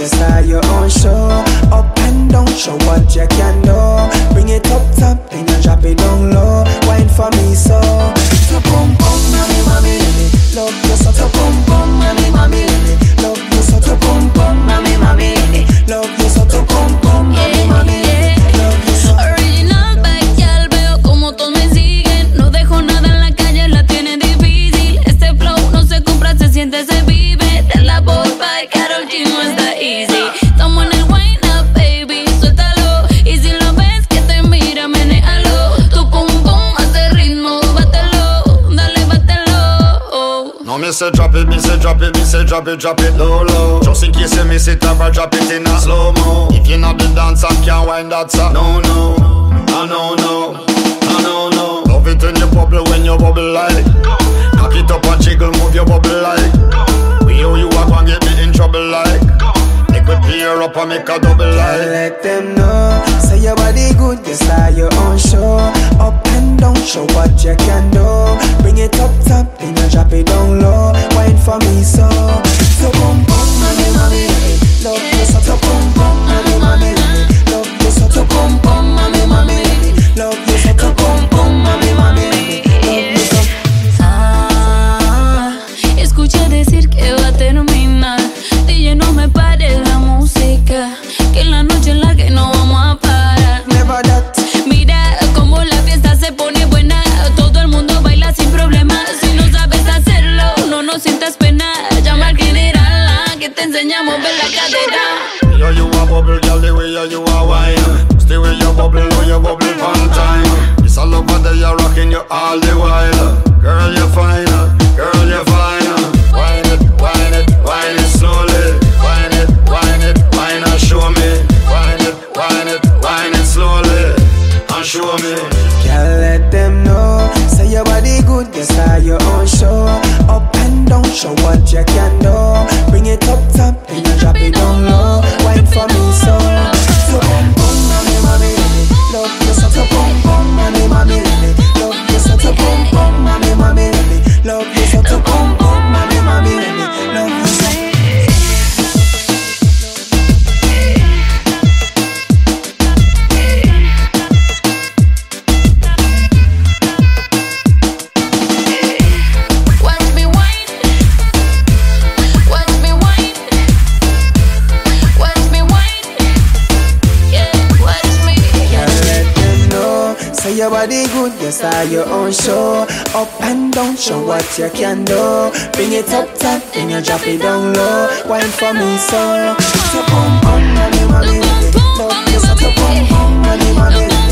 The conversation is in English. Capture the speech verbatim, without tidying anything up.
you start your own show. Up and down, show what you can do. Bring it up top, then you drop it down low. Wine for me so. So boom boom, mommy, mommy, love you so. So boom boom, mommy, mommy, love you so. So boom boom, mommy, mommy, love you so. So boom boom, mommy, mommy, love you so. Original backyard, veo como todos me siguen. No dejo nada en la calle, la tiene difícil. Este flow no se compra, se siente, se vive. De la voz by Karol G no está easy. Estamos en el wine up, baby, suéltalo. Y si lo ves que te mira, menéalo. Tu pum pum hace ritmo, bátelo, dale, bátelo. No, me say drop it, me say drop it, me say drop it, drop it low, low. Just in case you miss it, ever drop it in a slow-mo. If you're not the dancer, can't wind that song. No, no, I no, no, I no, no. Love it when you bubble, when you bubble like. Cock it up and jiggle, move your bubble like. We know you are gonna get me in trouble like. Make me pair up and make a double like. Let them know, say your body good, you start your own show. Up and down, show what you can do. Bring it up top, then you drop it down low. Wine for me so. So boom boom, mommy, mommy, love you so. So boom boom, mommy, mommy, love you so. So boom boom, mommy, mommy, love you so. So boom boom, mommy, mommy, love you so. Ah, escuché decir que va a terminar. D J, no me pare la música, que la noche es larga y no vamos a parar. Never that. Mira cómo la fiesta se pone buena. Todo el mundo baila sin problema. Si no sabes hacerlo, no nos sientas pena. Llama al general, ah, que te enseñamos a ver la cadera. Yo, you a bubble, girl, the way you, you a wine. Stay with your bubble, oh, you bubble one time. It's all over there, you're rocking you all the while. Girl, you're fine, girl, you're fine. Wine it, wine it, wine it slowly. Wine it, wine it, wine and show me. Wine it, wine it, wine it slowly and show me. Can't let them know, say your body good, you start your own show. Up and down, show what you can do. Bring it up top, then you drop it down low. Wine for me so. So boom boom, mommy, mommy, love you so. So boom boom, mommy, mommy, love you so. So boom boom, mommy, mommy, love you so. So boom boom, mommy, mommy, love you so. Your body good, you start your own show. Up and down, show what you can do. Bring it up top, then you drop it down low. Wine for me so. So boom boom, mommy, mommy, love you so. So boom boom, mommy, mommy.